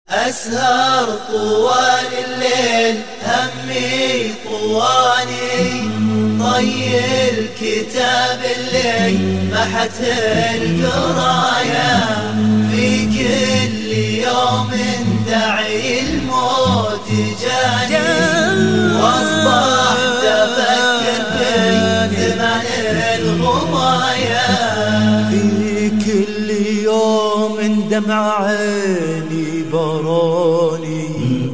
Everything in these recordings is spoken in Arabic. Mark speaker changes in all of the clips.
Speaker 1: أسهر طوال الليل همي طواني، طي الكتاب اللي محت القراية، في كل يوم دعي الموت جاني، واصبحت أفكر في زمن الغواية،
Speaker 2: في كل يوم دمع عيني براني،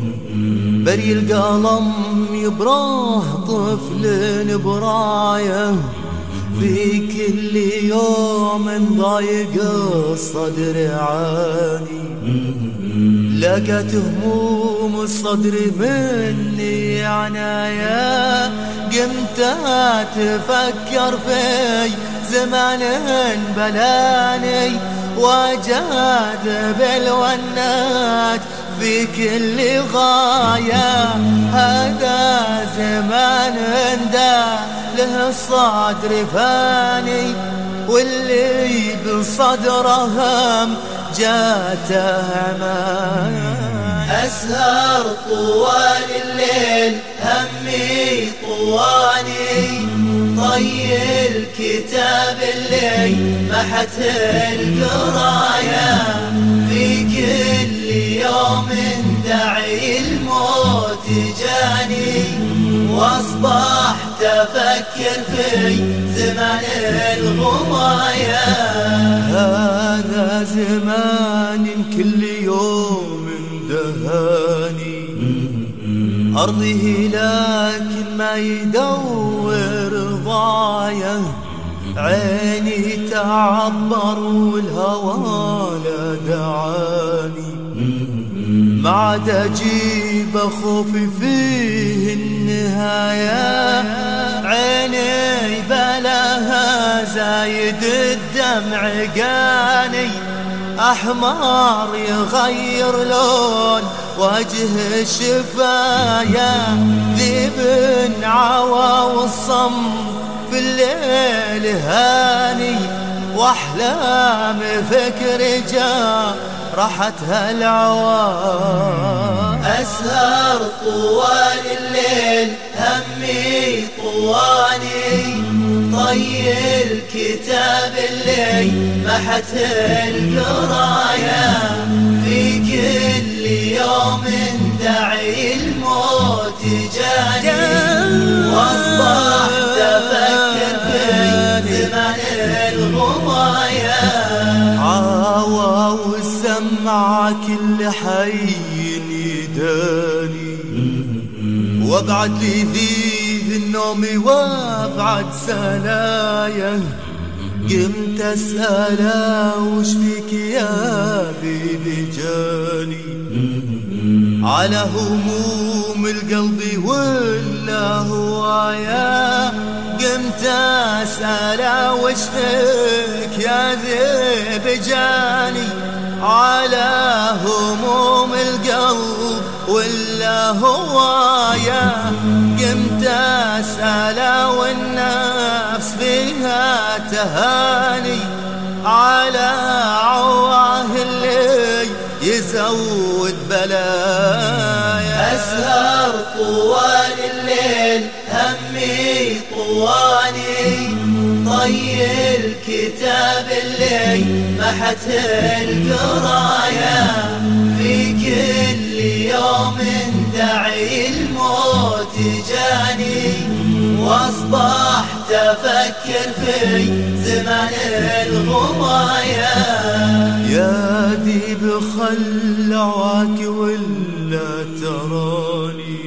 Speaker 2: بري القلم يبراه طفل برايه، في كل يوم ضايق الصدر عاني، لقت هموم الصدر مني عنايا، قمت اتفكر في زمان بلاني، وجاد بالونات في كل غاية، هذا زمان دا له الصدر فاني، واللي بصدره هم جاته امان.
Speaker 1: أسهر طوال الليل همي طواني، طي الكتاب اللي محت القراية، في كل يوم دعي الموت جاني، واصبحت أفكر في زمان الغواية،
Speaker 2: هذا زمان كل يوم دهاني، أرضه لكن ما يدور ضايه، عيني تعبر والهوى لا دعاني، ما عاد أجيب خوفي فيه النهاية، عيني بلاها زايد الدمع قاني، أحمر يغير لون وجه الشفايا، ذيب عوى والصم في الليل هاني، واحلام فكر جا راحتها العوام.
Speaker 1: أسهر طوال الليل همي طواني، طي الكتاب اللي محت القراية، في كل يوم دعي الموت جاني، واصبحت أفكر في زمان الغواية،
Speaker 2: عاوى والسمع كل حي يداني، وابعد لي ذيذ النوم وابعد سلايا، قمت اسأله وش فيك يا بيبي جاني، على هموم القلب ولا هوايا، قمت اسأله وش فيك يا ذيب جاني، على هموم القلب ولا هوايا، قمت اسأله والنفس بها تهاني، على عواه اللي يزود بلايا.
Speaker 1: أسهر طوال الليل همي طواني، طي الكتاب اللي محت القراية، في كل يوم دعي الموت جاني، واصبحت أفكر في زمان الغواية،
Speaker 2: يا ذيب خلعك ولا تراني،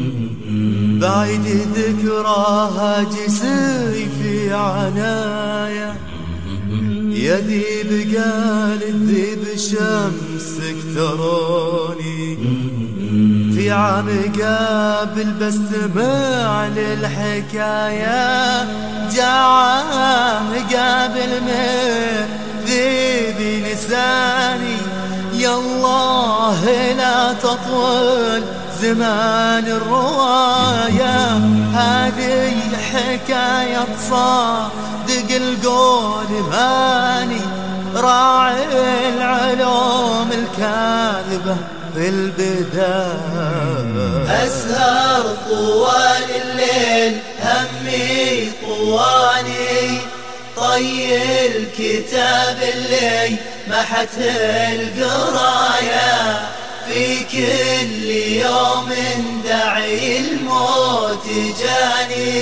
Speaker 2: بعيد ذكراها جسري في عنايا، يا ذيب قال الذيب شمسك تراني، في عام قابل بستمع للحكاية، جا عام قابل من ذيبي لساني، يالله لا تطول زمان الرواية، هذه الحكاية صادق القول ماني، راعي العلوم الكاذبة البداية.
Speaker 1: أسهر طوال الليل همي طواني، طي الكتاب اللي محت القرايا، في كل يوم دعي الموت جاني،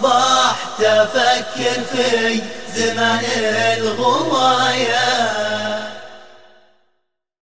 Speaker 1: واصبحت افكر في زمان الغوايا.